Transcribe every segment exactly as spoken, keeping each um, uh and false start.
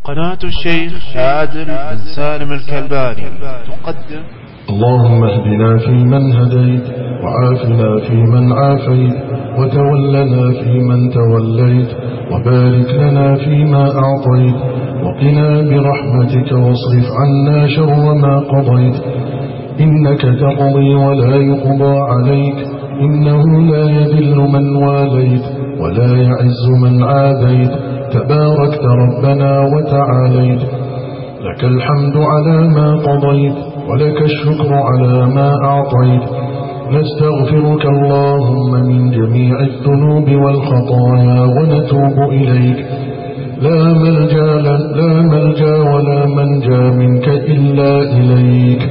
قناة الشيخ عادل بن سالم الكلباني تقدم. اللهم اهدنا فيمن هديت، وعافنا فيمن عافيت، وتولنا فيمن توليت، وبارك لنا فيما أعطيت، وقنا برحمتك واصرف عنا شر ما قضيت. إنك تقضي ولا يقضى عليك، إنه لا يذل من واليت ولا يعز من عاديت، تباركت ربنا وتعاليت. لك الحمد على ما قضيت، ولك الشكر على ما أعطيت. نستغفرك اللهم من جميع الذنوب والخطايا ونتوب إليك. لا ملجا لا ملجا ولا منجا منك إلا إليك.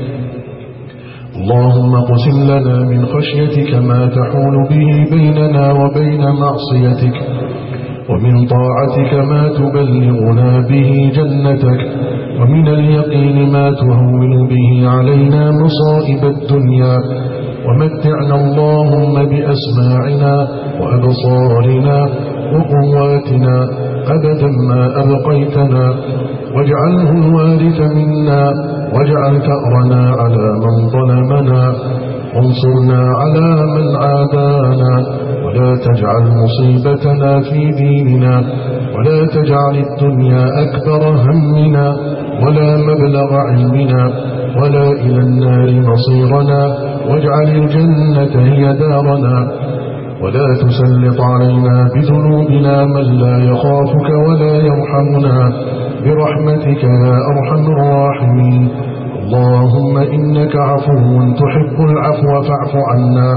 اللهم اقسم لنا من خشيتك ما تحول به بيننا وبين معصيتك، ومن طاعتك ما تبلغنا به جنتك، ومن اليقين ما تهون به علينا مصائب الدنيا. ومتعنا اللهم بأسماعنا وأبصارنا وقواتنا أبدا ما أبقيتنا، واجعله الوارث منا، واجعل ثأرنا على من ظلمنا، وانصرنا على من عادانا، ولا تجعل مصيبتنا في ديننا، ولا تجعل الدنيا أكبر همنا ولا مبلغ علمنا، ولا إلى النار مصيرنا، واجعل الجنة هي دارنا، ولا تسلط علينا بذنوبنا من لا يخافك ولا يرحمنا، برحمتك يا أرحم الراحمين. اللهم إنك عفو تحب العفو فاعف عنا.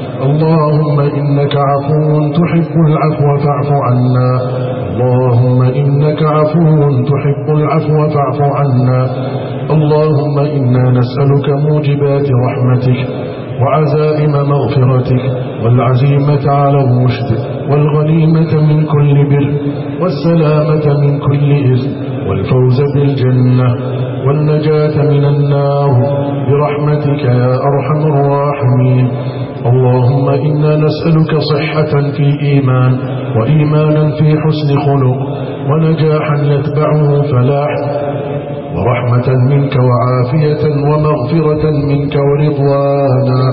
اللهم إنك عفو تحب العفو فاعف عنا. اللهم إنك عفو تحب العفو فاعف عنا. اللهم إنا نسألك موجبات رحمتك، وعزائم مغفرتك، والعزيمة على الرشد، والغنيمة من كل بر، والسلامة من كل إثم، والفوز بالجنة، والنجاة من النار، برحمتك يا أرحم الراحمين. اللهم إنا نسألك صحة في إيمان، وإيمانا في حسن خلق، ونجاحا يتبعه فلاح، ورحمة منك وعافية ومغفرة منك ورضوانا.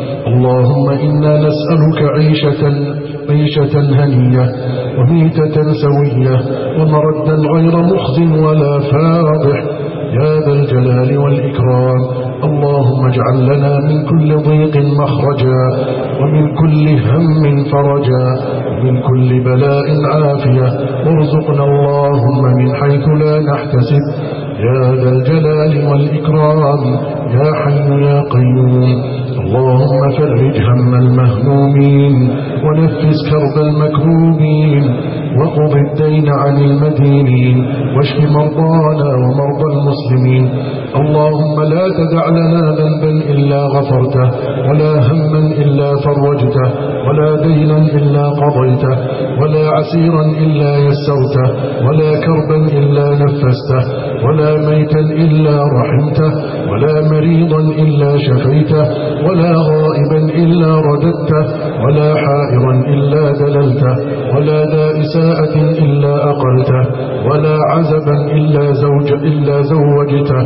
اللهم إنا نسألك عيشة عيشة هنية، وميتة سوية، ومردا غير مخز ولا فاضح يا ذا الجلال والإكرام. اللهم اجعل لنا من كل ضيق مخرجا، ومن كل هم فرجا، ومن كل بلاء عافية، وارزقنا اللهم من حيث لا نحتسب يا ذا الجلال والإكرام يا حي يا قيوم. اللهم فرج هم المهمومين، ونفس كرب المكروبين، وقض الدين عن المدينين، واشف مرضانا ومرضى المسلمين. اللهم لا تدع لنا ذنبا إلا غفرته، ولا هما إلا فرجته، ولا دينا إلا قضيته، ولا عسيرا إلا يسرته، ولا كربا إلا نفسته، ولا ميتا إلا رحمته، ولا مريضا إلا شفيته، ولا غائبا إلا رددته، ولا حائرا إلا دللته، ولا ذا إساءة إلا أقلته، ولا عزبا إلا, زوج إلا زوجته،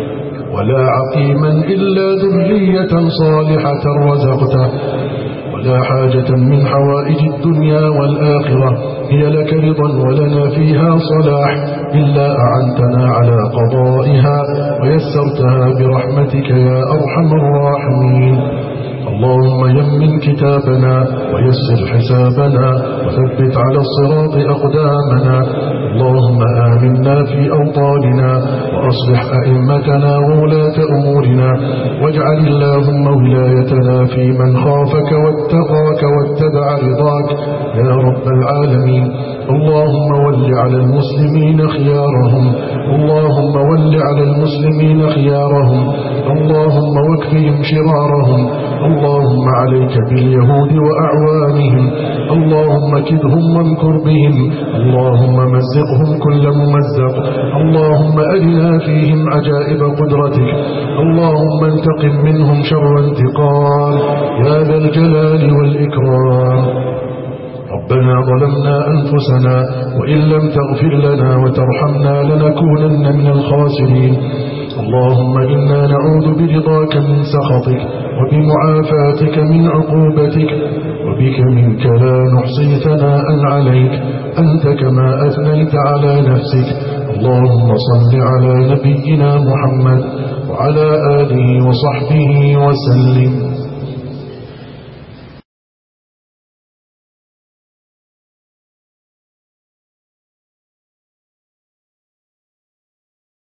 ولا عقيما إلا ذرية صالحة رزقته، ولا حاجة من حوائج الدنيا والآخرة هي لك رضا ولنا فيها صلاح إلا أعنتنا على قضائها ويسرتها برحمتك يا أرحم الراحمين. اللهم يمن كتابنا ويسر حسابنا، وثبت على الصراط أقدامنا. اللهم آمنا في أوطاننا، وأصلح أئمتنا وولاة أمورنا، واجعل اللهم ولايتنا في من خافك واتقاك واتبع رضاك يا رب العالمين. اللهم ول على المسلمين خيارهم، اللهم ول على المسلمين خيارهم، اللهم واكفهم شرارهم. اللهم عليك باليهود وأعوانهم، اللهم كدهم وامكر بهم، اللهم مزقهم كل ممزق، اللهم أرنا فيهم عجائب قدرتك، اللهم انتقم منهم شر انتقام يا ذا الجلال والإكرام. ربنا ظلمنا أنفسنا وإن لم تغفر لنا وترحمنا لنكونن من الخاسرين. اللهم إنا نعوذ برضاك من سخطك وبمعافاتك من عقوبتك وبك منك لا نحصي ثناء عليك أنت كما أثنيت على نفسك. اللهم صل على نبينا محمد وعلى آله وصحبه وسلم.